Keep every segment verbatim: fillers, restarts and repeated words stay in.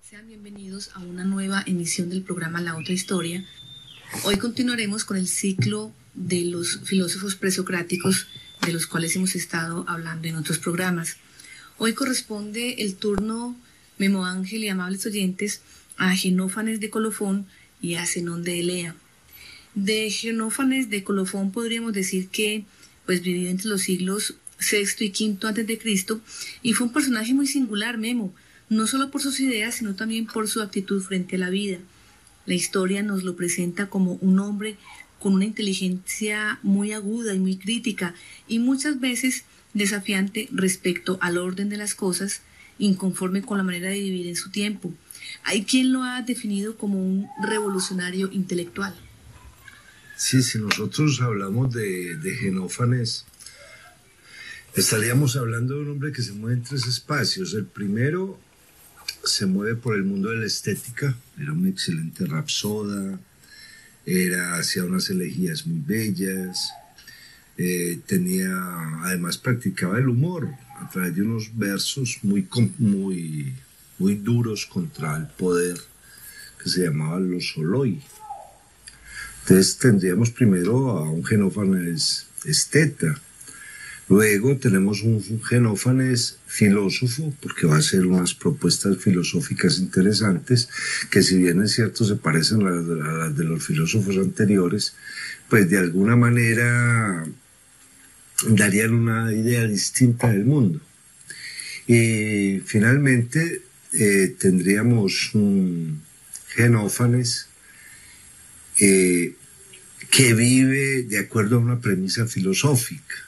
Sean bienvenidos a una nueva emisión del programa La Otra Historia. Hoy continuaremos con el ciclo de los filósofos presocráticos de los cuales hemos estado hablando en otros programas. Hoy corresponde el turno, Memo Ángel y amables oyentes, a Xenófanes de Colofón y a Zenón de Elea. De Xenófanes de Colofón podríamos decir que pues vivió entre los siglos sexto y quinto antes de Cristo y fue un personaje muy singular, Memo, no solo por sus ideas, sino también por su actitud frente a la vida. La historia nos lo presenta como un hombre con una inteligencia muy aguda y muy crítica, y muchas veces desafiante respecto al orden de las cosas, inconforme con la manera de vivir en su tiempo. Hay quien lo ha definido como un revolucionario intelectual. Sí, si nosotros hablamos de, de Xenófanes, estaríamos hablando de un hombre que se mueve en tres espacios. El primero se mueve por el mundo de la estética, era un excelente rapsoda, era, hacía unas elegías muy bellas, eh, tenía, además practicaba el humor a través de unos versos muy, muy, muy duros contra el poder que se llamaban los oloi. Entonces tendríamos primero a un Xenófanes esteta. Luego tenemos un Xenófanes filósofo, porque va a hacer unas propuestas filosóficas interesantes, que si bien es cierto se parecen a las de, a las de los filósofos anteriores, pues de alguna manera darían una idea distinta del mundo. Y finalmente eh, tendríamos un Xenófanes eh, que vive de acuerdo a una premisa filosófica.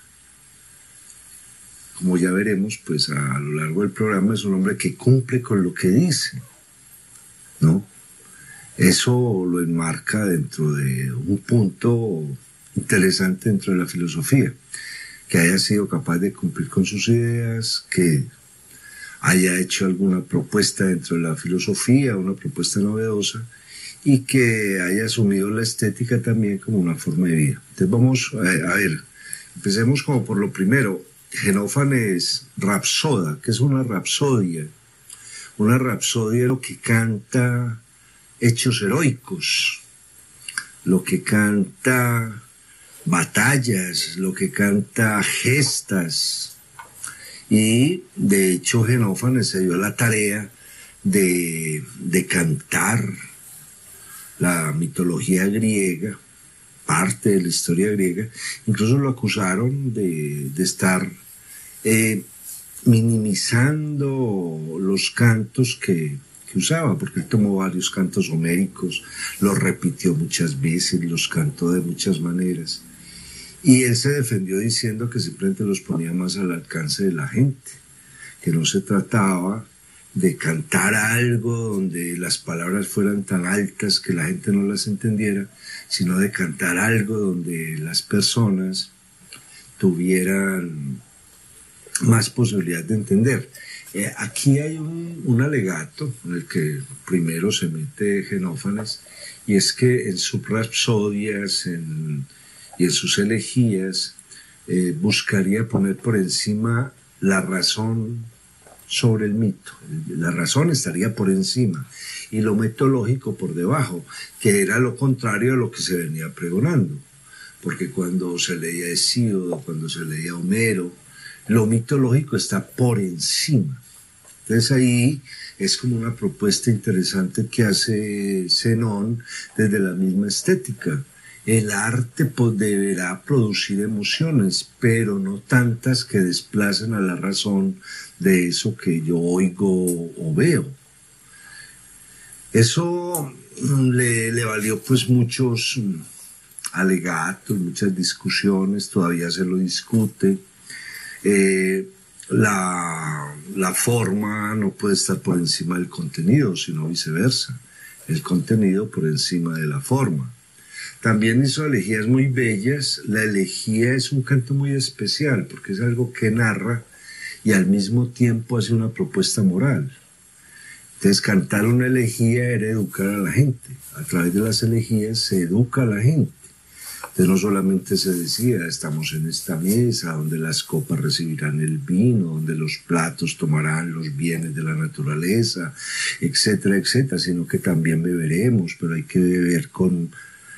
Como ya veremos, pues a lo largo del programa es un hombre que cumple con lo que dice, ¿no? Eso lo enmarca dentro de un punto interesante dentro de la filosofía, que haya sido capaz de cumplir con sus ideas, que haya hecho alguna propuesta dentro de la filosofía, una propuesta novedosa, y que haya asumido la estética también como una forma de vida. Entonces vamos a, a ver, empecemos como por lo primero. Xenófanes rapsoda. ¿Qué es una rapsodia? Una rapsodia es lo que canta hechos heroicos, lo que canta batallas, lo que canta gestas. Y de hecho Xenófanes se dio la tarea de, de cantar la mitología griega, parte de la historia griega. Incluso lo acusaron de, de estar eh, minimizando los cantos que, que usaba, porque él tomó varios cantos homéricos, los repitió muchas veces, los cantó de muchas maneras, y él se defendió diciendo que simplemente los ponía más al alcance de la gente, que no se trataba de cantar algo donde las palabras fueran tan altas que la gente no las entendiera, sino de cantar algo donde las personas tuvieran más posibilidad de entender. Eh, aquí hay un, un alegato en el que primero se mete Xenófanes, y es que en sus rapsodias en, y en sus elegías eh, buscaría poner por encima la razón sobre el mito. La razón estaría por encima y lo mitológico por debajo, que era lo contrario a lo que se venía pregonando, porque cuando se leía Hesíodo, cuando se leía Homero, lo mitológico está por encima. Entonces ahí es como una propuesta interesante que hace Zenón desde la misma estética. El arte pues, deberá producir emociones, pero no tantas que desplacen a la razón de eso que yo oigo o veo. Eso le, le valió pues muchos alegatos, muchas discusiones, todavía se lo discute. Eh, la, la forma no puede estar por encima del contenido, sino viceversa. El contenido por encima de la forma. También hizo elegías muy bellas. La elegía es un canto muy especial porque es algo que narra y al mismo tiempo hace una propuesta moral. Entonces cantar una elegía era educar a la gente. A través de las elegías se educa a la gente. Entonces no solamente se decía, estamos en esta mesa donde las copas recibirán el vino, donde los platos tomarán los bienes de la naturaleza, etcétera, etcétera, sino que también beberemos, pero hay que beber con,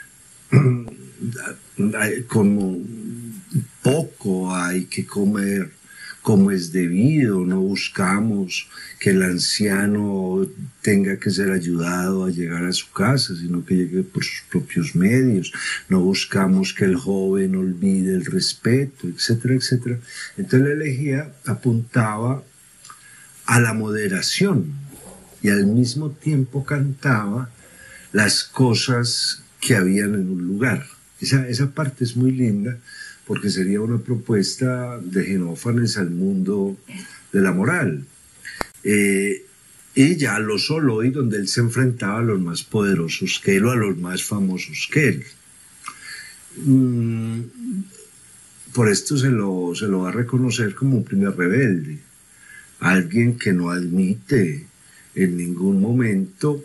con poco, hay que comer como es debido, no buscamos que el anciano tenga que ser ayudado a llegar a su casa, sino que llegue por sus propios medios, no buscamos que el joven olvide el respeto, etcétera, etcétera. Entonces la elegía apuntaba a la moderación y al mismo tiempo cantaba las cosas que habían en un lugar. Esa, esa parte es muy linda, porque sería una propuesta de Genófanes al mundo de la moral. Eh, y ya lo Soloi, donde él se enfrentaba a los más poderosos que él o a los más famosos que él. Mm, por esto se lo, se lo va a reconocer como un primer rebelde, alguien que no admite en ningún momento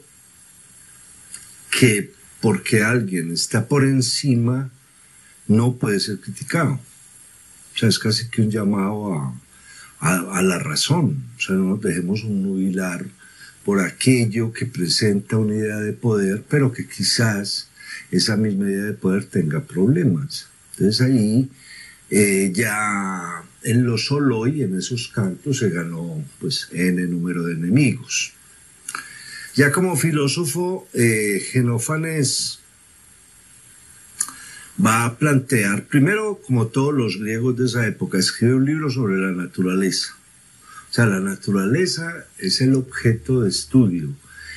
que porque alguien está por encima no puede ser criticado. O sea, es casi que un llamado a, a, a la razón. O sea, no nos dejemos nubilar por aquello que presenta una idea de poder, pero que quizás esa misma idea de poder tenga problemas. Entonces ahí eh, ya en lo Soloi, en esos cantos, se ganó pues n número de enemigos. Ya como filósofo, eh, Genófanes va a plantear, primero, como todos los griegos de esa época, escribe un libro sobre la naturaleza. O sea, la naturaleza es el objeto de estudio.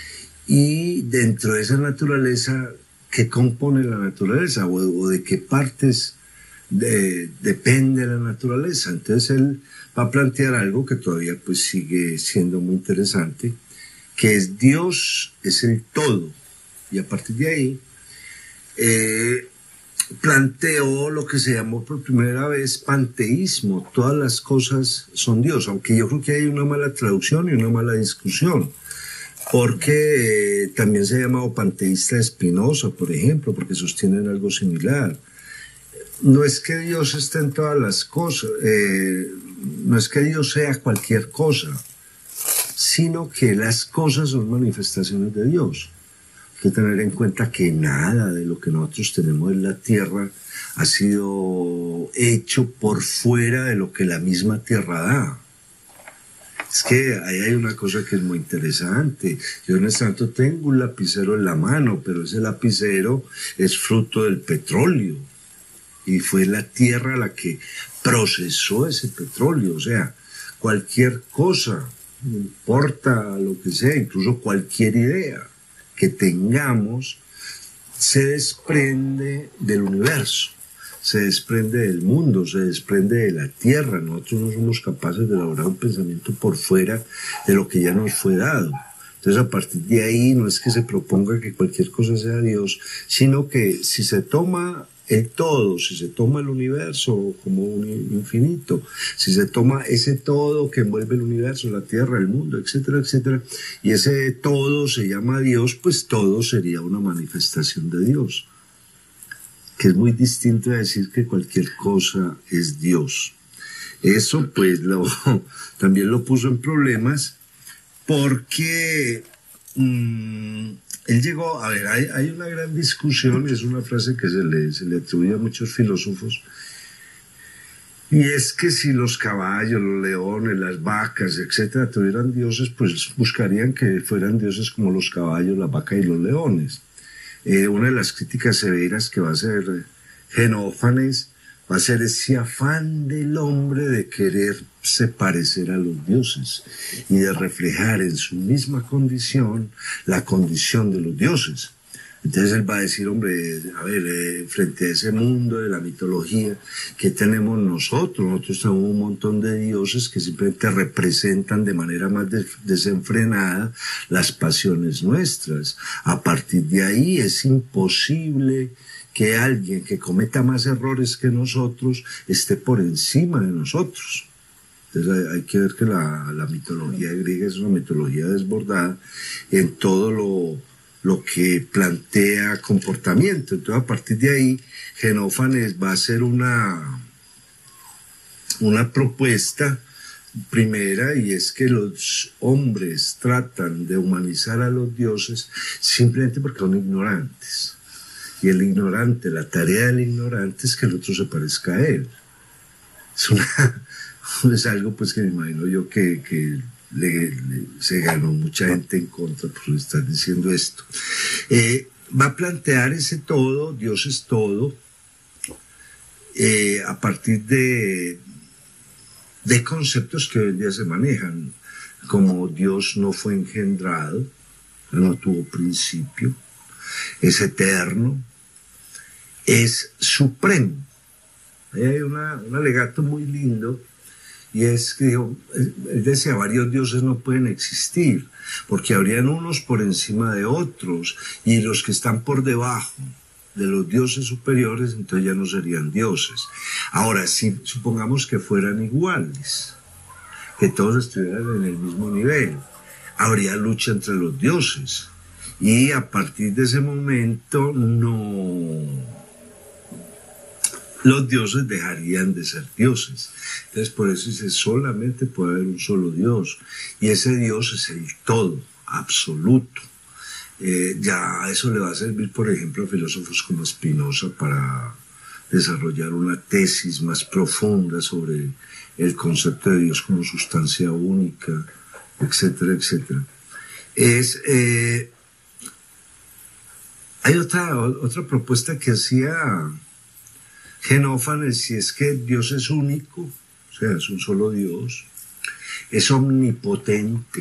Y dentro de esa naturaleza, ¿qué compone la naturaleza? O, o de qué partes de, depende la naturaleza. Entonces él va a plantear algo que todavía pues sigue siendo muy interesante, que es Dios es el todo. Y a partir de ahí, eh, planteó lo que se llamó por primera vez panteísmo. Todas las cosas son Dios, aunque yo creo que hay una mala traducción y una mala discusión, porque eh, también se ha llamado panteísta Spinoza, por ejemplo, porque sostienen algo similar. No es que Dios esté en todas las cosas, eh, no es que Dios sea cualquier cosa, sino que las cosas son manifestaciones de Dios. Hay que tener en cuenta que nada de lo que nosotros tenemos en la tierra ha sido hecho por fuera de lo que la misma tierra da. Es que ahí hay una cosa que es muy interesante. Yo en este momento tengo un lapicero en la mano, pero ese lapicero es fruto del petróleo. Y fue la tierra la que procesó ese petróleo. O sea, cualquier cosa, no importa lo que sea, incluso cualquier idea que tengamos, se desprende del universo, se desprende del mundo, se desprende de la tierra. Nosotros no somos capaces de elaborar un pensamiento por fuera de lo que ya nos fue dado. Entonces, a partir de ahí, no es que se proponga que cualquier cosa sea Dios, sino que si se toma el todo, si se toma el universo como un infinito, si se toma ese todo que envuelve el universo, la tierra, el mundo, etcétera, etcétera, y ese todo se llama Dios, pues todo sería una manifestación de Dios, que es muy distinto a decir que cualquier cosa es Dios. Eso pues lo, también lo puso en problemas, porque mmm, él llegó, a ver, hay, hay una gran discusión, es una frase que se le, se le atribuye a muchos filósofos, y es que si los caballos, los leones, las vacas, etcétera, tuvieran dioses, pues buscarían que fueran dioses como los caballos, la vaca y los leones. Eh, una de las críticas severas que va a hacer Genófanes va a ser ese afán del hombre de quererse parecer a los dioses y de reflejar en su misma condición la condición de los dioses. Entonces él va a decir, hombre, a ver, eh, frente a ese mundo de la mitología, ¿qué tenemos nosotros? Nosotros tenemos un montón de dioses que simplemente representan de manera más des desenfrenada las pasiones nuestras. A partir de ahí es imposible que alguien que cometa más errores que nosotros esté por encima de nosotros. Entonces hay, hay que ver que la, la mitología griega es una mitología desbordada en todo lo lo que plantea comportamiento. Entonces, a partir de ahí, Xenófanes va a hacer una, una propuesta primera, y es que los hombres tratan de humanizar a los dioses simplemente porque son ignorantes. Y el ignorante, la tarea del ignorante es que el otro se parezca a él. Es, una, es algo pues que me imagino yo que, que le, le, se ganó mucha gente en contra por estar diciendo esto. Eh, va a plantear ese todo, Dios es todo, eh, a partir de, de conceptos que hoy en día se manejan, como Dios no fue engendrado, no tuvo principio, es eterno, es supremo. Ahí hay una, un alegato muy lindo, y es que dijo, él decía, varios dioses no pueden existir, porque habrían unos por encima de otros, y los que están por debajo de los dioses superiores, entonces ya no serían dioses. Ahora, si supongamos que fueran iguales, que todos estuvieran en el mismo nivel, habría lucha entre los dioses, y a partir de ese momento no... los dioses dejarían de ser dioses. Entonces por eso dice, solamente puede haber un solo Dios, y ese Dios es el todo, absoluto. Eh, ya eso le va a servir, por ejemplo, a filósofos como Spinoza para desarrollar una tesis más profunda sobre el concepto de Dios como sustancia única, etcétera, etcétera. Es, eh, hay otra, otra propuesta que hacía Xenófanes, y es que Dios es único, o sea, es un solo Dios, es omnipotente,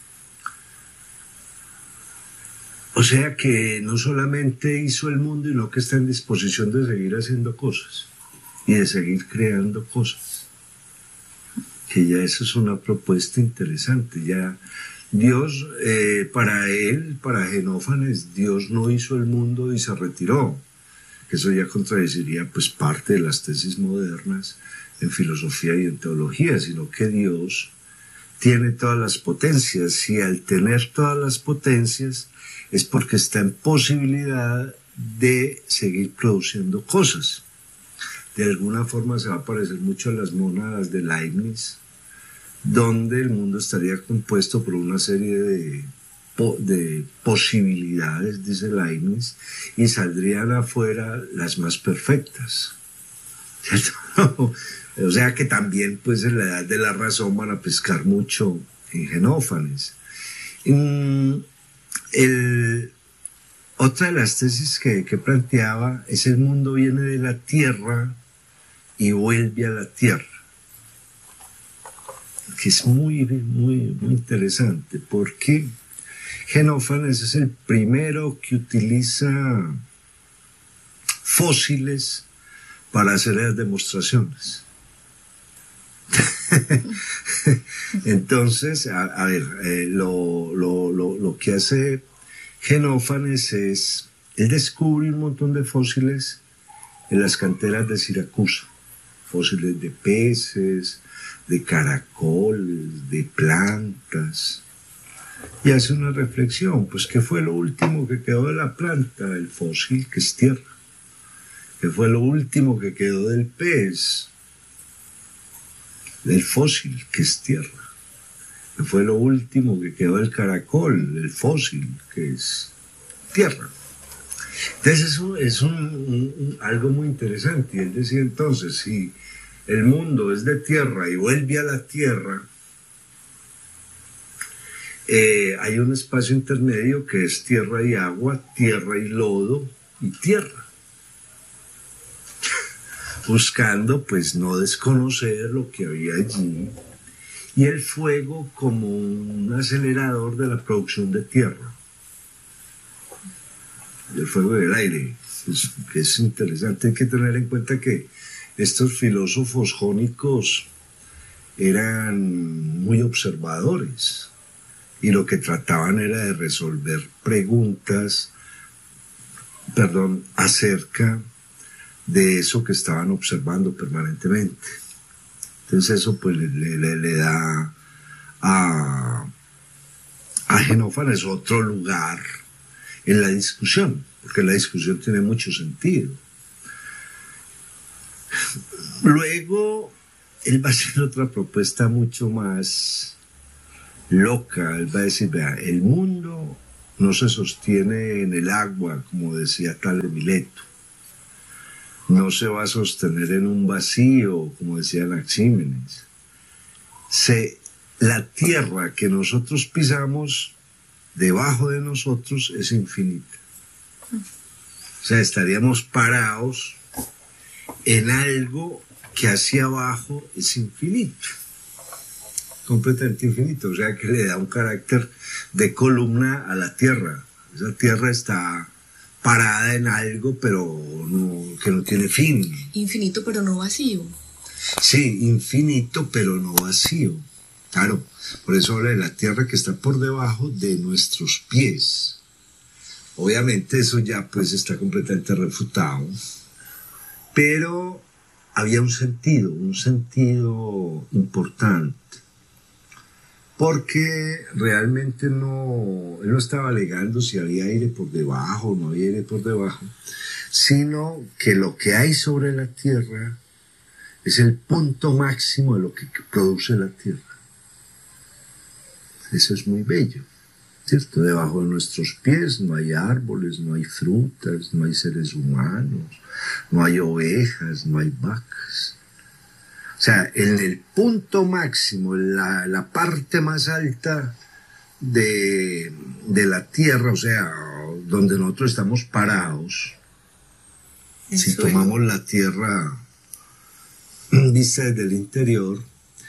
o sea que no solamente hizo el mundo, sino que está en disposición de seguir haciendo cosas y de seguir creando cosas, que ya eso es una propuesta interesante. Ya Dios, eh, para él, para Xenófanes, Dios no hizo el mundo y se retiró, que eso ya contradeciría pues parte de las tesis modernas en filosofía y en teología, sino que Dios tiene todas las potencias, y al tener todas las potencias es porque está en posibilidad de seguir produciendo cosas. De alguna forma se va a parecer mucho a las mónadas de Leibniz, donde el mundo estaría compuesto por una serie de de posibilidades, dice Leibniz, y saldrían afuera las más perfectas, ¿cierto? O sea que también pues en la edad de la razón van a pescar mucho en Xenófanes. Mm, el, otra de las tesis que, que planteaba es: el mundo viene de la tierra y vuelve a la tierra, que es muy, muy, muy interesante, porque Xenófanes es el primero que utiliza fósiles para hacer las demostraciones. Entonces, a, a ver, eh, lo, lo, lo, lo que hace Xenófanes es, él descubre un montón de fósiles en las canteras de Siracusa, fósiles de peces, de caracoles, de plantas, y hace una reflexión, pues ¿qué fue lo último que quedó de la planta? El fósil, que es tierra. ¿Qué fue lo último que quedó del pez? Del fósil, que es tierra. ¿Qué fue lo último que quedó del caracol? El fósil, que es tierra. Entonces eso es un, un, un, algo muy interesante. Y él decía entonces, si el mundo es de tierra y vuelve a la tierra, Eh, hay un espacio intermedio que es tierra y agua, tierra y lodo y tierra, buscando pues no desconocer lo que había allí, y el fuego como un acelerador de la producción de tierra, el fuego del aire, es, que es interesante. Hay que tener en cuenta que estos filósofos jónicos eran muy observadores, y lo que trataban era de resolver preguntas, perdón, acerca de eso que estaban observando permanentemente. Entonces eso pues le, le, le da a, a Xenófanes otro lugar en la discusión, porque la discusión tiene mucho sentido. Luego, él va a hacer otra propuesta mucho más loca. Él va a decir, vea, el mundo no se sostiene en el agua, como decía Tales de Mileto. No se va a sostener en un vacío, como decía Anaxímenes. Se, la tierra que nosotros pisamos, debajo de nosotros, es infinita. O sea, estaríamos parados en algo que hacia abajo es infinito, completamente infinito, o sea que le da un carácter de columna a la Tierra. Esa Tierra está parada en algo, pero no, que no tiene fin. Infinito pero no vacío. Sí, infinito pero no vacío. Claro, por eso habla de la Tierra que está por debajo de nuestros pies. Obviamente eso ya pues está completamente refutado, pero había un sentido, un sentido importante, porque realmente no, él no estaba alegando si había aire por debajo o no había aire por debajo, sino que lo que hay sobre la Tierra es el punto máximo de lo que produce la Tierra. Eso es muy bello, ¿cierto? Debajo de nuestros pies no hay árboles, no hay frutas, no hay seres humanos, no hay ovejas, no hay vacas. O sea, en el punto máximo, en la, la parte más alta de, de la Tierra, o sea, donde nosotros estamos parados, Eso si tomamos es. la Tierra vista desde el interior,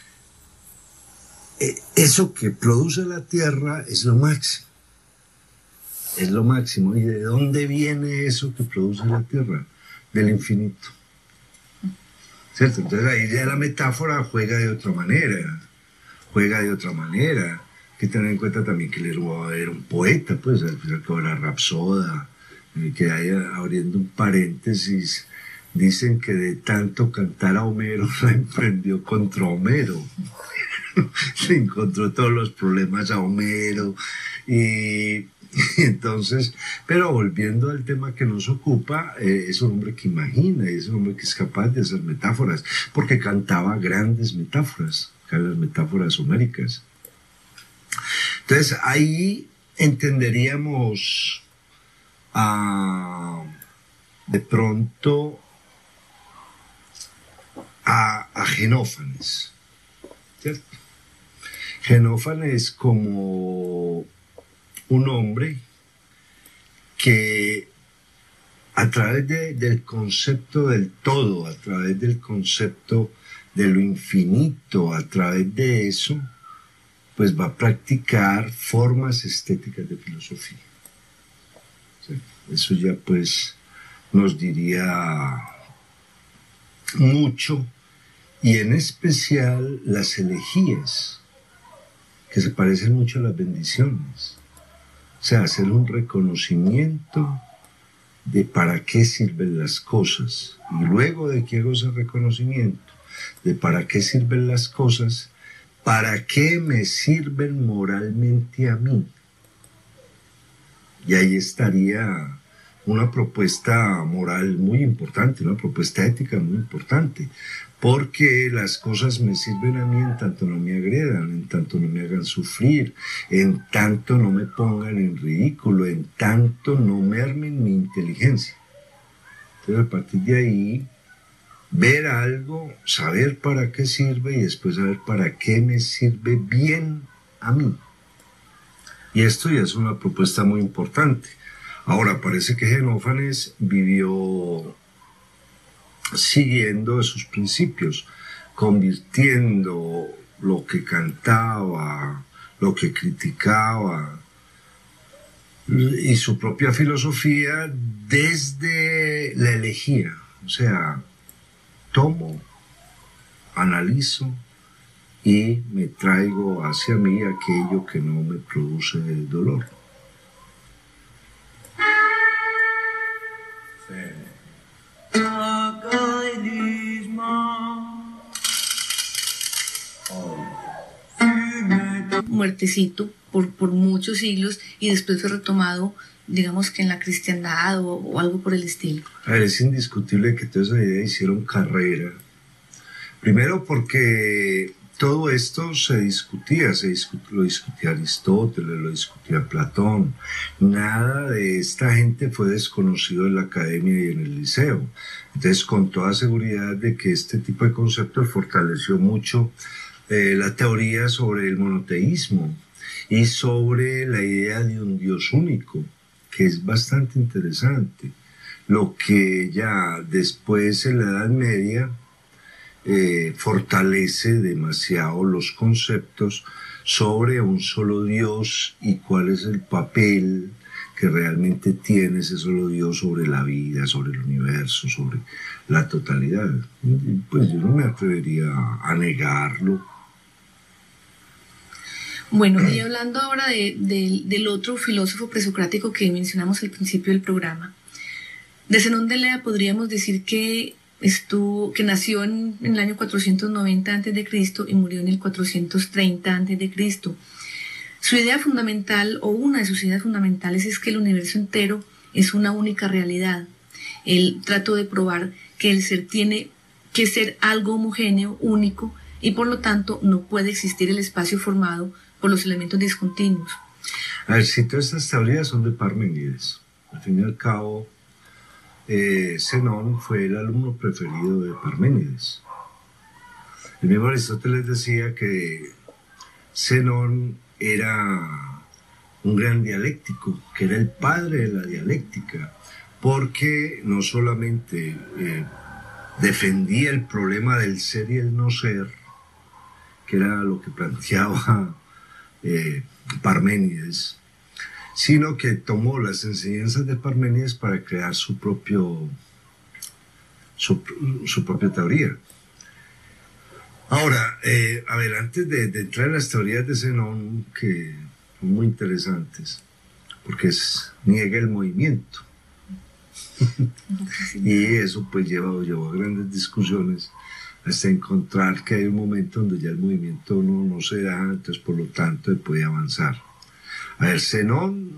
eso que produce la Tierra es lo máximo. Es lo máximo. ¿Y de dónde viene eso que produce la Tierra? Del infinito. ¿Cierto? Entonces ahí ya la metáfora juega de otra manera. Juega de otra manera. Hay que tener en cuenta también que Lermoa era un poeta, pues, al final que era rapsoda, que ahí, abriendo un paréntesis, dicen que de tanto cantar a Homero la emprendió contra Homero. Se encontró todos los problemas a Homero y, y entonces, pero volviendo al tema que nos ocupa, eh, es un hombre que imagina, es un hombre que es capaz de hacer metáforas, porque cantaba grandes metáforas, las metáforas homéricas. Entonces ahí entenderíamos a, de pronto a, a Genófanes, ¿cierto? Genófanes como un hombre que a través de, del concepto del todo, a través del concepto de lo infinito, a través de eso, pues va a practicar formas estéticas de filosofía. ¿Sí? Eso ya pues nos diría mucho, y en especial las elegías, que se parecen mucho a las bendiciones. O sea, hacer un reconocimiento de para qué sirven las cosas. Y luego de que hago ese reconocimiento de para qué sirven las cosas, para qué me sirven moralmente a mí. Y ahí estaría una propuesta moral muy importante, una propuesta ética muy importante, porque las cosas me sirven a mí en tanto no me agredan, en tanto no me hagan sufrir, en tanto no me pongan en ridículo, en tanto no mermen mi inteligencia. Entonces, a partir de ahí, ver algo, saber para qué sirve y después saber para qué me sirve bien a mí. Y esto ya es una propuesta muy importante. Ahora, parece que Genófanes vivió siguiendo esos principios, convirtiendo lo que cantaba, lo que criticaba y su propia filosofía desde la elegía. O sea, tomo, analizo y me traigo hacia mí aquello que no me produce dolor. Muertecito por, por muchos siglos y después fue retomado digamos que en la cristiandad o, o algo por el estilo? A ver, es indiscutible que toda esa idea hicieron carrera. Primero porque todo esto se discutía, se discut, lo discutía Aristóteles, lo discutía Platón. Nada de esta gente fue desconocido en la academia y en el liceo. Entonces, con toda seguridad de que este tipo de conceptos fortaleció mucho eh, la teoría sobre el monoteísmo y sobre la idea de un Dios único, que es bastante interesante. Lo que ya después en la Edad Media Eh, fortalece demasiado los conceptos sobre un solo Dios y cuál es el papel que realmente tiene ese solo Dios sobre la vida, sobre el universo, sobre la totalidad. Pues yo no me atrevería a negarlo. Bueno, y hablando ahora de, de, del otro filósofo presocrático que mencionamos al principio del programa, de Zenón de Elea podríamos decir que Estuvo, que nació en, en el año cuatrocientos noventa antes de Cristo y murió en el cuatrocientos treinta antes de Cristo. Su idea fundamental, o una de sus ideas fundamentales, es que el universo entero es una única realidad. Él trató de probar que el ser tiene que ser algo homogéneo, único, y por lo tanto no puede existir el espacio formado por los elementos discontinuos. A ver, si todas estas teorías son de Parménides. Al fin y al cabo, Eh, Zenón fue el alumno preferido de Parménides. El mismo Aristóteles decía que Zenón era un gran dialéctico, que era el padre de la dialéctica, porque no solamente eh, defendía el problema del ser y el no ser, que era lo que planteaba eh, Parménides, sino que tomó las enseñanzas de Parménides para crear su, propio, su, su propia teoría. Ahora, eh, a ver, antes de, de entrar en las teorías de Zenón, que son muy interesantes, porque es, niega el movimiento. Y eso pues llevó, llevó a grandes discusiones hasta encontrar que hay un momento donde ya el movimiento no, no se da, entonces por lo tanto se puede avanzar. A ver, Zenón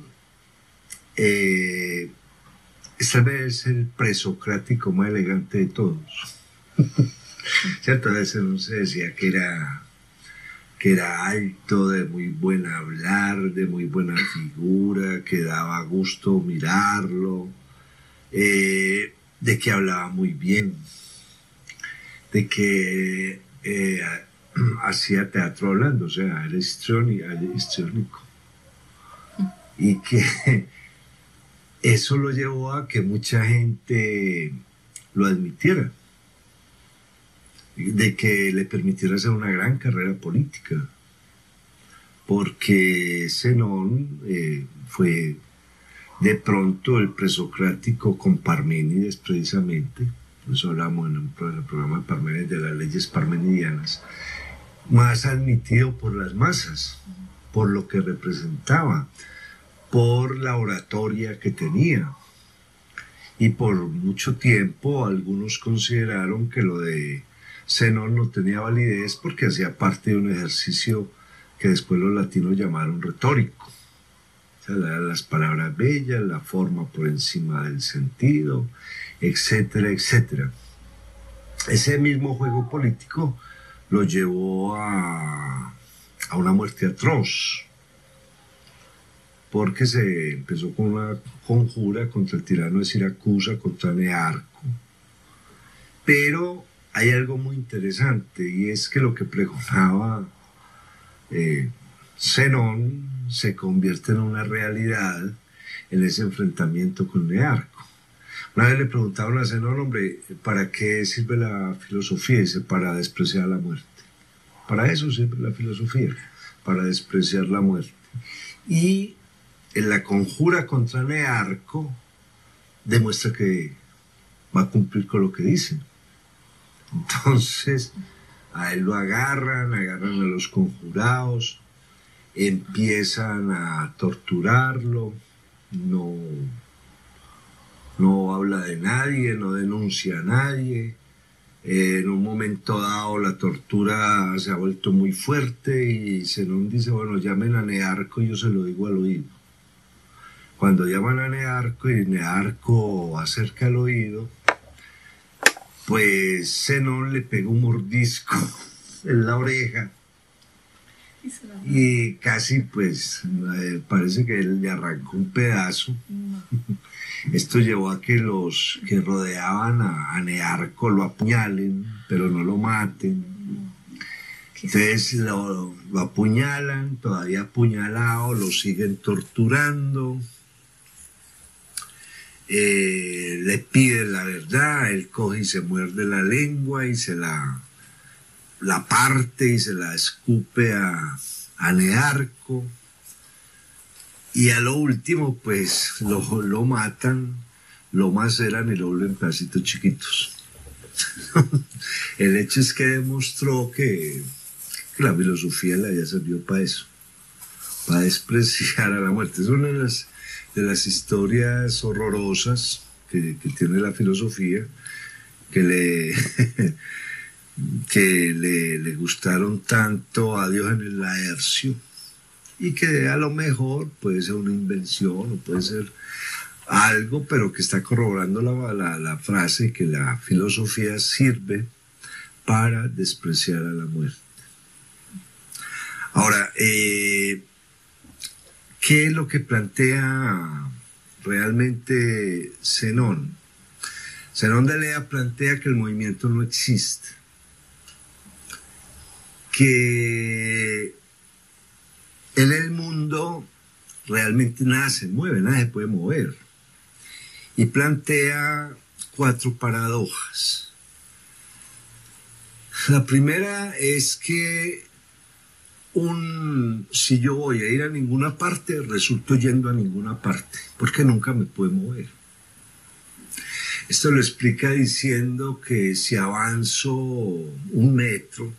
eh, es tal vez el presocrático más elegante de todos. ¿Cierto? Zenón se decía que era, que era alto, de muy buen hablar, de muy buena figura, que daba gusto mirarlo, eh, de que hablaba muy bien, de que eh, hacía teatro hablando, o sea, era histriónico. Y que eso lo llevó a que mucha gente lo admitiera, de que le permitiera hacer una gran carrera política, porque Zenón eh, fue de pronto el presocrático con Parménides precisamente, por eso hablamos en el programa de Parménides de las leyes parmenidianas, más admitido por las masas, por lo que representaba, por la oratoria que tenía. Y por mucho tiempo algunos consideraron que lo de Zenón no tenía validez porque hacía parte de un ejercicio que después los latinos llamaron retórico. O sea, las palabras bellas, la forma por encima del sentido, etcétera, etcétera. Ese mismo juego político lo llevó a, a una muerte atroz, porque se empezó con una conjura contra el tirano de Siracusa, contra Nearco. Pero hay algo muy interesante, y es que lo que pregonaba eh, Zenón se convierte en una realidad en ese enfrentamiento con Nearco. Una vez le preguntaron a Zenón, hombre, ¿para qué sirve la filosofía? Y dice, para despreciar la muerte. Para eso sirve la filosofía, para despreciar la muerte. Y en la conjura contra Nearco demuestra que va a cumplir con lo que dice. Entonces a él lo agarran, agarran a los conjurados, empiezan a torturarlo, no, no habla de nadie, no denuncia a nadie. Eh, en un momento dado la tortura se ha vuelto muy fuerte y Zenón dice, bueno, llamen a Nearco y yo se lo digo al oído. cuando llaman a Nearco y Nearco acerca el oído, pues Zenón le pegó un mordisco en la oreja y casi pues eh, parece que él le arrancó un pedazo. No. Esto llevó a que los que rodeaban a, a Nearco lo apuñalen, pero no lo maten. Entonces lo, lo apuñalan, todavía apuñalado, lo siguen torturando, eh, le piden la verdad, él coge y se muerde la lengua y se la, la parte y se la escupe a, a Nearco. Y a lo último, pues, lo, lo matan, lo maceran y lo vuelven pedacitos chiquitos. El hecho es que demostró que, que la filosofía le había servido para eso, para despreciar a la muerte. Es una de las, de las historias horrorosas que, que tiene la filosofía, que le... que le, le gustaron tanto a Diógenes Laercio, y que a lo mejor puede ser una invención o puede ser algo, pero que está corroborando la, la, la frase que la filosofía sirve para despreciar a la muerte. Ahora, eh, ¿qué es lo que plantea realmente Zenón? Zenón de Elea plantea que el movimiento no existe, que en el mundo realmente nada se mueve, nada se puede mover. Y plantea cuatro paradojas. La primera es que un, si yo voy a ir a ninguna parte, resulto yendo a ninguna parte, porque nunca me puedo mover. Esto lo explica diciendo que si avanzo un metro,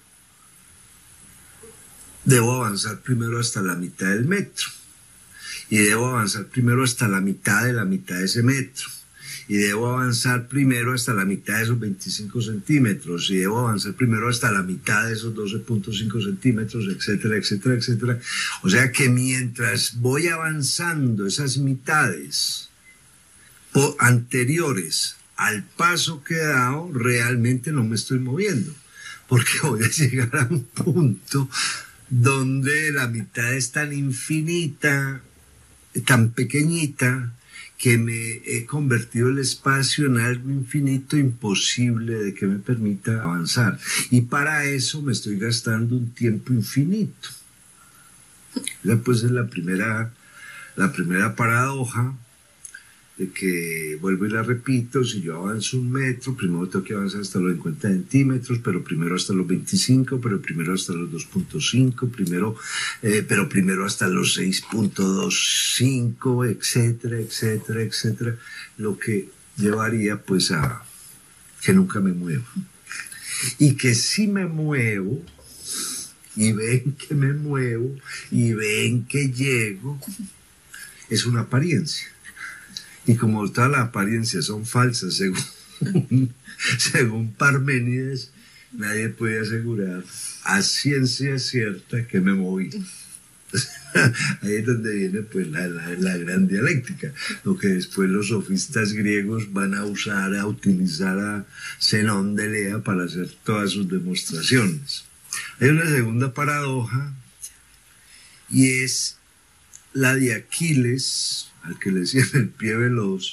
debo avanzar primero hasta la mitad del metro, y debo avanzar primero hasta la mitad de la mitad de ese metro, y debo avanzar primero hasta la mitad de esos veinticinco centímetros, y debo avanzar primero hasta la mitad de esos doce punto cinco centímetros, etcétera, etcétera, etcétera. O sea que mientras voy avanzando esas mitades anteriores al paso que he dado, realmente no me estoy moviendo, porque voy a llegar a un punto donde la mitad es tan infinita, tan pequeñita, que me he convertido el espacio en algo infinito, imposible de que me permita avanzar. Y para eso me estoy gastando un tiempo infinito. Esa pues es la primera, la primera paradoja, de que, vuelvo y la repito, si yo avanzo un metro, primero tengo que avanzar hasta los cincuenta centímetros, pero primero hasta los veinticinco, pero primero hasta los dos punto cinco, primero, eh, pero primero hasta los seis punto veinticinco, etcétera, etcétera, etcétera, lo que llevaría pues a que nunca me muevo. Y que si me muevo, y ven que me muevo, y ven que llego, es una apariencia. Y como todas las apariencias son falsas, según, según Parménides, nadie puede asegurar a ciencia cierta que me moví. Ahí es donde viene pues la, la, la gran dialéctica, lo que después los sofistas griegos van a usar, a utilizar a Zenón de Elea para hacer todas sus demostraciones. Hay una segunda paradoja, y es la de Aquiles, al que le decían el pie veloz,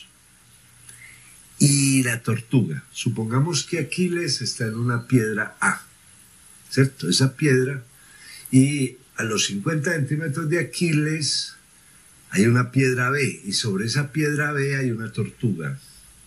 y la tortuga. Supongamos que Aquiles está en una piedra A, ¿cierto? Esa piedra, y a los cincuenta centímetros de Aquiles hay una piedra B, y sobre esa piedra B hay una tortuga.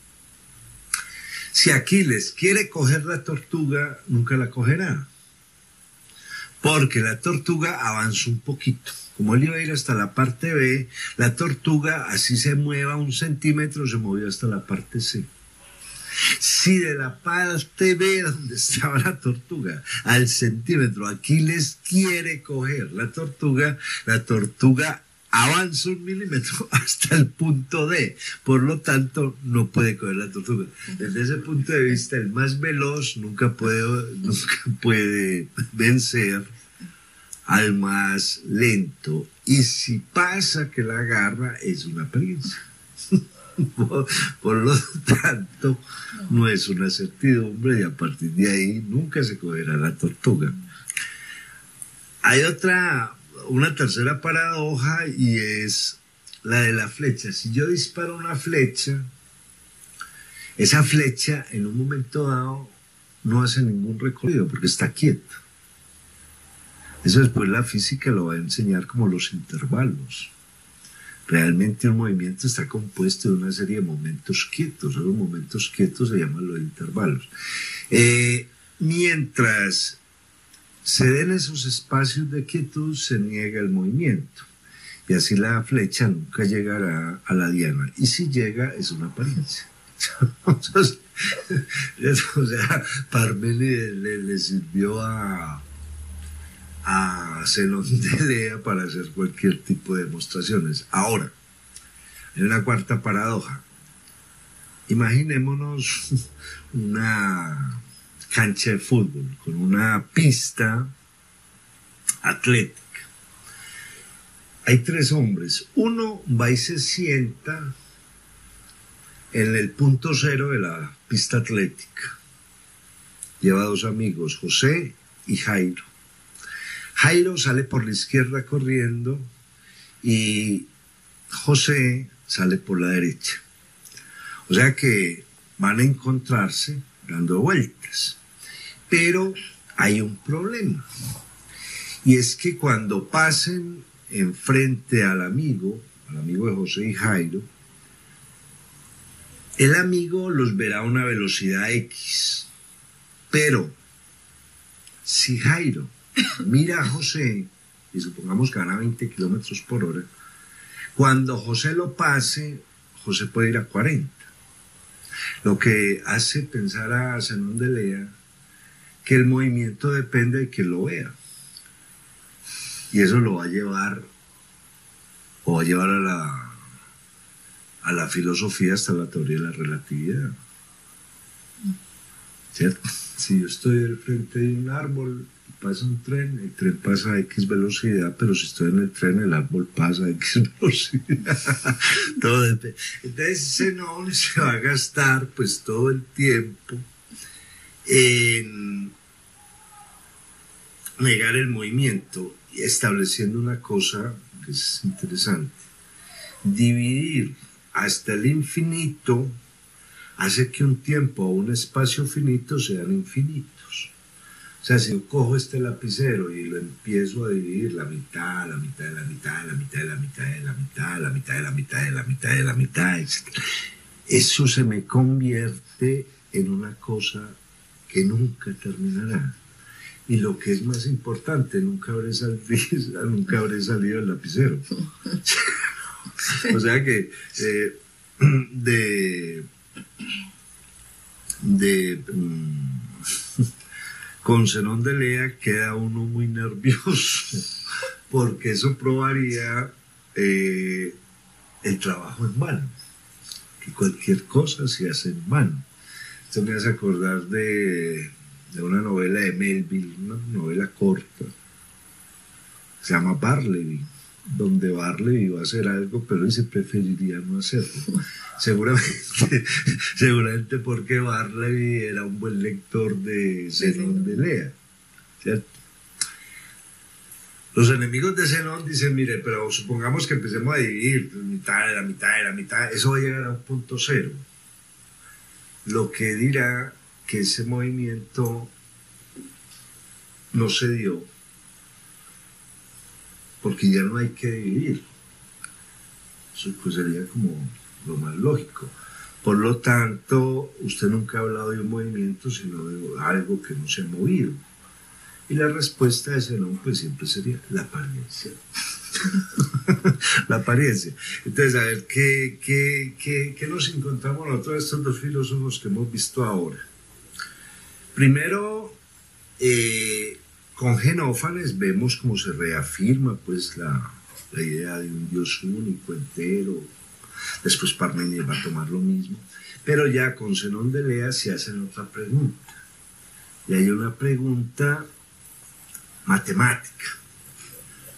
Si Aquiles quiere coger la tortuga, nunca la cogerá, porque la tortuga avanza un poquito. Como él iba a ir hasta la parte B, la tortuga, así se mueva un centímetro, se movió hasta la parte C. Si de la parte B, donde estaba la tortuga, al centímetro, Aquiles quiere coger la tortuga, la tortuga avanza un milímetro hasta el punto D. Por lo tanto, no puede coger la tortuga. Desde ese punto de vista, el más veloz nunca puede, nunca puede vencer al más lento. Y si pasa que la agarra, es una prisa. por, por lo tanto, no es una certidumbre y a partir de ahí nunca se cogerá la tortuga. Hay otra, una tercera paradoja y es la de la flecha. Si yo disparo una flecha, esa flecha en un momento dado no hace ningún recorrido porque está quieta. Eso después la física lo va a enseñar como los intervalos. Realmente un movimiento está compuesto de una serie de momentos quietos. Los momentos quietos se llaman los intervalos. Eh, mientras se den esos espacios de quietud, se niega el movimiento. Y así la flecha nunca llegará a la diana. Y si llega, es una apariencia. O sea, Parménides le, le sirvió a... a Zenón de Elea para hacer cualquier tipo de demostraciones. Ahora, hay una cuarta paradoja. Imaginémonos una cancha de fútbol con una pista atlética. Hay tres hombres. Uno va y se sienta en el punto cero de la pista atlética. Lleva dos amigos, José y Jairo. Jairo sale por la izquierda corriendo y José sale por la derecha. O sea que van a encontrarse dando vueltas. Pero hay un problema. Y es que cuando pasen enfrente al amigo, al amigo de José y Jairo, el amigo los verá a una velocidad X. Pero si Jairo mira a José, y supongamos que van a veinte kilómetros por hora, cuando José lo pase, José puede ir a cuarenta. Lo que hace pensar a Zenón de Elea que el movimiento depende de que lo vea. Y eso lo va a llevar, o va a llevar a la, a la filosofía hasta la teoría de la relatividad. ¿Cierto? Si yo estoy al frente de un árbol, pasa un tren, el tren pasa a X velocidad, pero si estoy en el tren, el árbol pasa a X velocidad. Todo depende. Entonces Zenón se va a gastar pues todo el tiempo en negar el movimiento y estableciendo una cosa que es interesante. Dividir hasta el infinito hace que un tiempo o un espacio finito sean infinitos. O sea, si yo cojo este lapicero y lo empiezo a dividir la mitad, la mitad de la mitad, la mitad de la mitad de la mitad, la mitad de la mitad de la mitad de la mitad, etcétera, eso se me convierte en una cosa que nunca terminará. Y lo que es más importante, nunca habré salido, nunca habré salido del lapicero. O sea que eh, de... de um, con Zenón de Elea queda uno muy nervioso, porque eso probaría eh, el trabajo en mano, que cualquier cosa se hace en mano. Esto me hace acordar de, de una novela de Melville, una novela corta, se llama Barleby, donde Barleby va a hacer algo, pero él se preferiría no hacerlo. Seguramente, seguramente porque Barleby era un buen lector de Zenón de Elea, ¿cierto? Los enemigos de Zenón dicen, mire, pero supongamos que empecemos a dividir, pues, mitad de la mitad de la mitad, eso va a llegar a un punto cero. Lo que dirá que ese movimiento no se dio, porque ya no hay que dividir. Eso pues sería como lo más lógico. Por lo tanto, usted nunca ha hablado de un movimiento, sino de algo que no se ha movido. Y la respuesta de Zenón pues siempre sería la apariencia. La apariencia. Entonces, a ver, ¿qué, qué, qué, qué nos encontramos nosotros, estos dos filósofos que hemos visto ahora? Primero, eh, con Genófanes vemos cómo se reafirma pues la, la idea de un Dios único, entero. Después Parménides va a tomar lo mismo. Pero ya con Zenón de Elea se hacen otra pregunta. Y hay una pregunta matemática.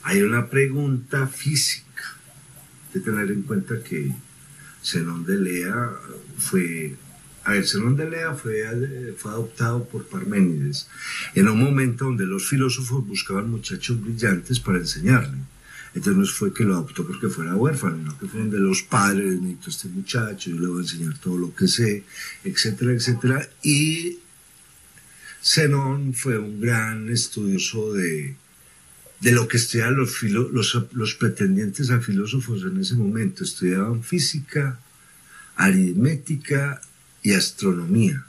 hay una pregunta física. Hay que tener en cuenta que Zenón de Elea fue... A ver, Zenón de Elea fue, fue adoptado por Parménides en un momento donde los filósofos buscaban muchachos brillantes para enseñarle. Entonces no fue que lo adoptó porque fuera huérfano, sino que fue donde los padres, necesito a este muchacho, yo le voy a enseñar todo lo que sé, etcétera, etcétera. Y Zenón fue un gran estudioso de, de lo que estudiaban los, filo, los, los pretendientes a filósofos en ese momento. Estudiaban física, aritmética y astronomía.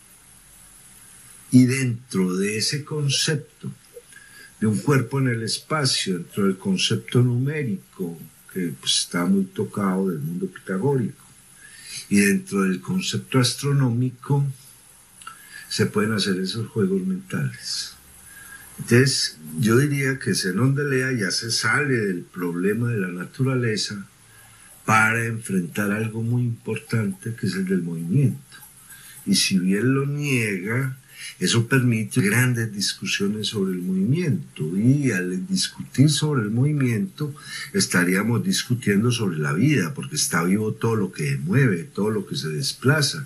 Y dentro de ese concepto de un cuerpo en el espacio, dentro del concepto numérico, que pues, está muy tocado del mundo pitagórico, y dentro del concepto astronómico, se pueden hacer esos juegos mentales. Entonces, yo diría que Zenón de Elea ya se sale del problema de la naturaleza para enfrentar algo muy importante que es el del movimiento. Y si bien lo niega, eso permite grandes discusiones sobre el movimiento, y al discutir sobre el movimiento estaríamos discutiendo sobre la vida, porque está vivo todo lo que mueve, todo lo que se desplaza,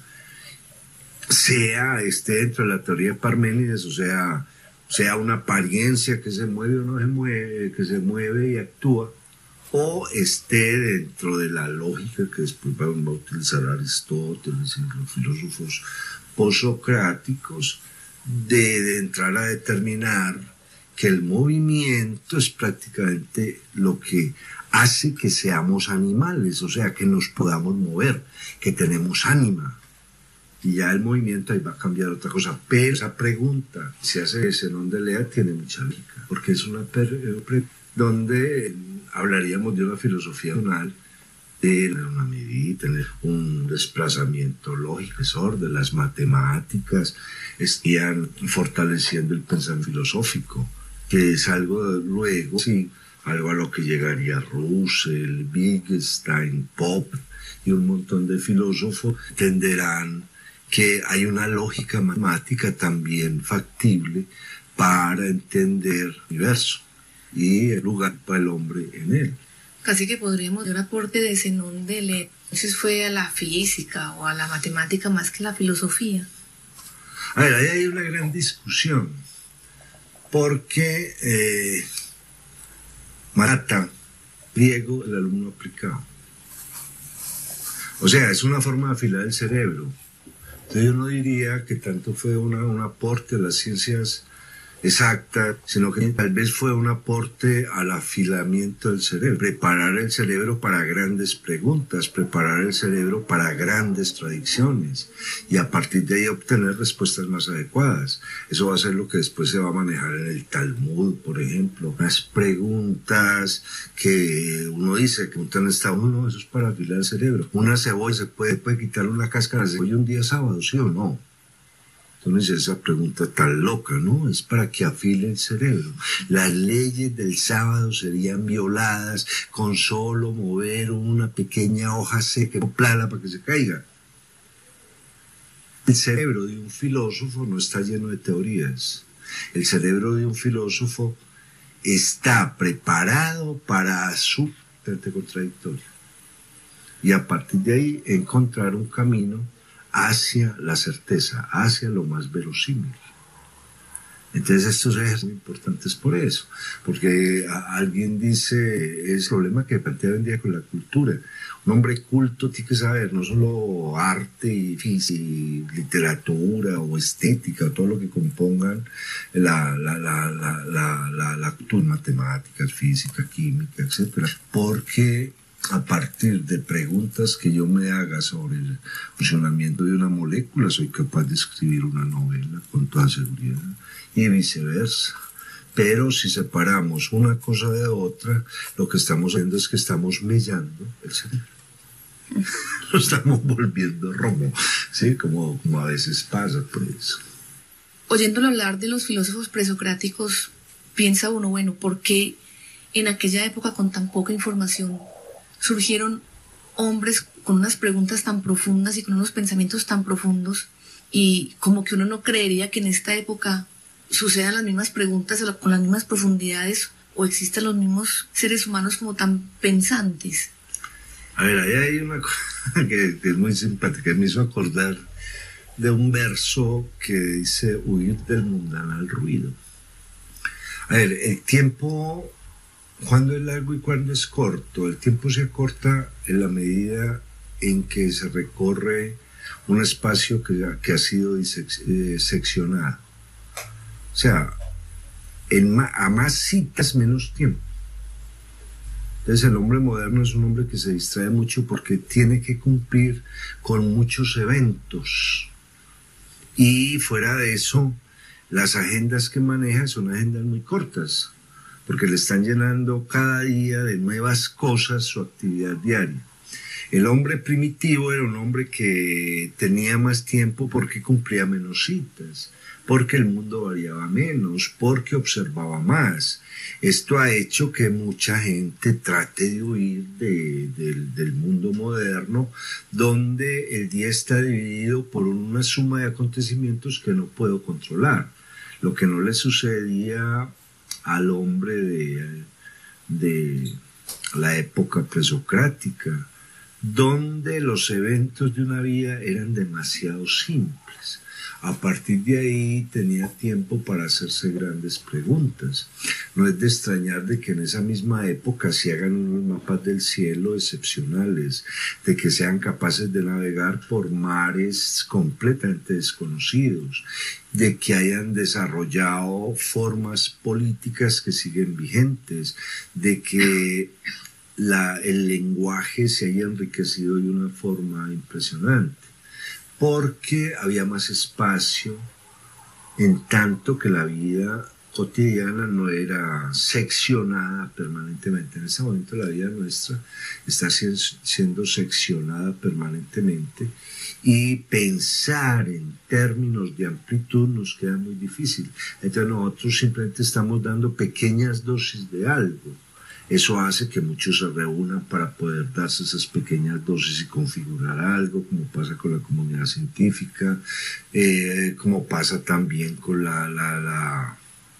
sea esté dentro de la teoría de Parménides, o sea, sea una apariencia que se mueve o no se mueve, que se mueve y actúa, o esté dentro de la lógica que después vamos a utilizar Aristóteles y los filósofos postsocráticos, de, de entrar a determinar que el movimiento es prácticamente lo que hace que seamos animales, o sea, que nos podamos mover, que tenemos ánima. Y ya el movimiento ahí va a cambiar otra cosa. Pero esa pregunta, si hace Zenón de Elea, tiene mucha lógica, porque es una pregunta donde hablaríamos de una filosofía nacional, de una medida, tener un desplazamiento lógico, de las matemáticas, estarían fortaleciendo el pensamiento filosófico, que es algo luego, sí, algo a lo que llegaría Russell, Wittgenstein, Popper y un montón de filósofos entenderán que hay una lógica matemática también factible para entender el universo y el lugar para el hombre en él. Casi que podríamos dar un aporte de Zenón de Elea. Entonces fue a la física o a la matemática más que a la filosofía. A ver, ahí hay una gran discusión, porque eh, mata griego el alumno aplicado. O sea, es una forma de afilar el cerebro. Entonces yo no diría que tanto fue una, un aporte a las ciencias exactas, sino que tal vez fue un aporte al afilamiento del cerebro, preparar el cerebro para grandes preguntas, preparar el cerebro para grandes tradiciones y a partir de ahí obtener respuestas más adecuadas. Eso va a ser lo que después se va a manejar en el Talmud, por ejemplo. Unas preguntas que uno dice, que preguntan está uno, eso es para afilar el cerebro. Una cebolla, ¿se puede, puede quitarle una cáscara de cebolla un día sábado, sí o no? Entonces esa pregunta tan loca, ¿no? Es para que afile el cerebro. Las leyes del sábado serían violadas con solo mover una pequeña hoja seca, plana para que se caiga. El cerebro de un filósofo no está lleno de teorías. El cerebro de un filósofo está preparado para su mente contradictoria. Y a partir de ahí encontrar un camino hacia la certeza, hacia lo más verosímil. Entonces estos ejes son importantes por eso, porque a, alguien dice, es el problema que plantea hoy en día con la cultura. Un hombre culto tiene que saber no solo arte y física, y literatura o estética, o todo lo que compongan la, la, la, la, la, la, la cultura, matemáticas, física, química, etcétera, porque a partir de preguntas que yo me haga sobre el funcionamiento de una molécula, soy capaz de escribir una novela con toda seguridad, y viceversa. Pero si separamos una cosa de otra, lo que estamos haciendo es que estamos mellando el cerebro. Lo estamos volviendo romo, ¿sí? Como, como a veces pasa, pues. Oyéndolo hablar de los filósofos presocráticos, piensa uno, bueno, ¿por qué en aquella época con tan poca información surgieron hombres con unas preguntas tan profundas y con unos pensamientos tan profundos, y como que uno no creería que en esta época sucedan las mismas preguntas con las mismas profundidades o existen los mismos seres humanos como tan pensantes? A ver, ahí hay una cosa que, que es muy simpática, me hizo acordar de un verso que dice huir del mundanal ruido. A ver, el tiempo, ¿cuándo es largo y cuándo es corto? El tiempo se acorta en la medida en que se recorre un espacio que, que ha sido disec- eh, seccionado. O sea, en ma- a más citas, menos tiempo. Entonces el hombre moderno es un hombre que se distrae mucho porque tiene que cumplir con muchos eventos. Y fuera de eso, las agendas que maneja son agendas muy cortas, porque le están llenando cada día de nuevas cosas su actividad diaria. El hombre primitivo era un hombre que tenía más tiempo porque cumplía menos citas, porque el mundo variaba menos, porque observaba más. Esto ha hecho que mucha gente trate de huir de, de, del mundo moderno, donde el día está dividido por una suma de acontecimientos que no puedo controlar. Lo que no le sucedía al hombre de, de la época presocrática, donde los eventos de una vida eran demasiado simples. A partir de ahí tenía tiempo para hacerse grandes preguntas. No es de extrañar de que en esa misma época se hagan unos mapas del cielo excepcionales, de que sean capaces de navegar por mares completamente desconocidos, de que hayan desarrollado formas políticas que siguen vigentes, de que la, el lenguaje se haya enriquecido de una forma impresionante, porque había más espacio, en tanto que la vida cotidiana no era seccionada permanentemente. En este momento la vida nuestra está siendo seccionada permanentemente y pensar en términos de amplitud nos queda muy difícil. Entonces nosotros simplemente estamos dando pequeñas dosis de algo. Eso hace que muchos se reúnan para poder darse esas pequeñas dosis y configurar algo, como pasa con la comunidad científica, eh, como pasa también con la, la, la,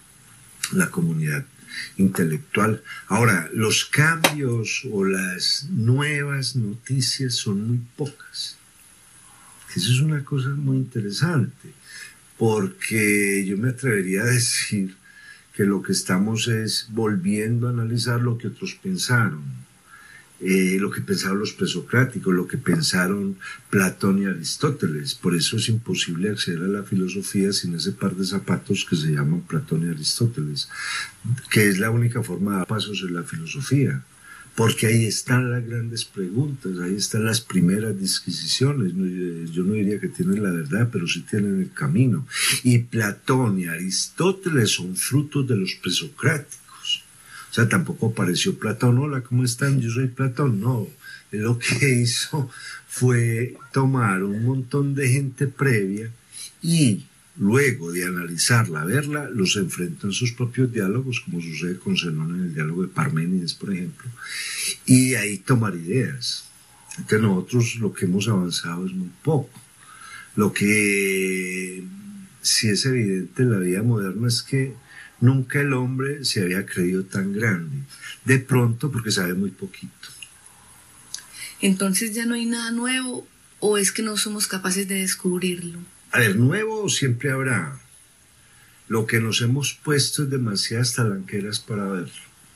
la comunidad intelectual. Ahora, los cambios o las nuevas noticias son muy pocas. Eso es una cosa muy interesante, porque yo me atrevería a decir que lo que estamos es volviendo a analizar lo que otros pensaron, eh, lo que pensaron los presocráticos, lo que pensaron Platón y Aristóteles. Por eso es imposible acceder a la filosofía sin ese par de zapatos que se llaman Platón y Aristóteles, que es la única forma de dar pasos en la filosofía. Porque ahí están las grandes preguntas, ahí están las primeras disquisiciones. Yo no diría que tienen la verdad, pero sí tienen el camino. Y Platón y Aristóteles son frutos de los presocráticos. O sea, tampoco apareció Platón, hola, ¿cómo están? Yo soy Platón. No, él lo que hizo fue tomar un montón de gente previa y luego de analizarla, verla, los enfrentó en sus propios diálogos, como sucede con Zenón en el diálogo de Parménides, por ejemplo, y ahí tomar ideas. Entonces nosotros lo que hemos avanzado es muy poco. Lo que sí es evidente en la vida moderna es que nunca el hombre se había creído tan grande, de pronto porque sabe muy poquito. Entonces ya no hay nada nuevo, o es que no somos capaces de descubrirlo. A ver, nuevo siempre habrá. Lo que nos hemos puesto es demasiadas talanqueras para verlo.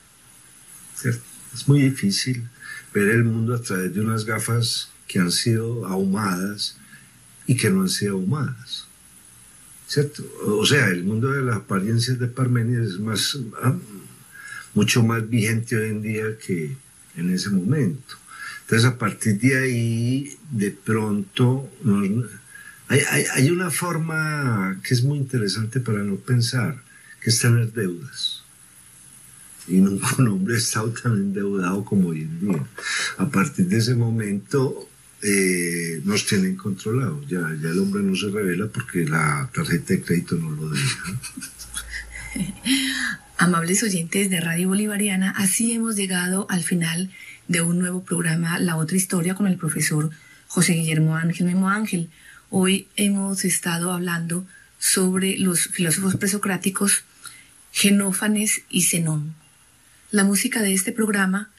¿Cierto? Es muy difícil ver el mundo a través de unas gafas que han sido ahumadas y que no han sido ahumadas. ¿Cierto? O sea, el mundo de las apariencias de Parménides es más, mucho más vigente hoy en día que en ese momento. Entonces, a partir de ahí, de pronto, nos... Hay, hay, hay una forma que es muy interesante para no pensar, que es tener deudas. Y nunca un hombre ha estado tan endeudado como hoy en día. A partir de ese momento eh, nos tienen controlados. Ya, ya el hombre no se revela porque la tarjeta de crédito no lo deja. Amables oyentes de Radio Bolivariana, así hemos llegado al final de un nuevo programa, La Otra Historia, con el profesor José Guillermo Ángel Memo Ángel. Hoy hemos estado hablando sobre los filósofos presocráticos Genófanes y Zenón. La música de este programa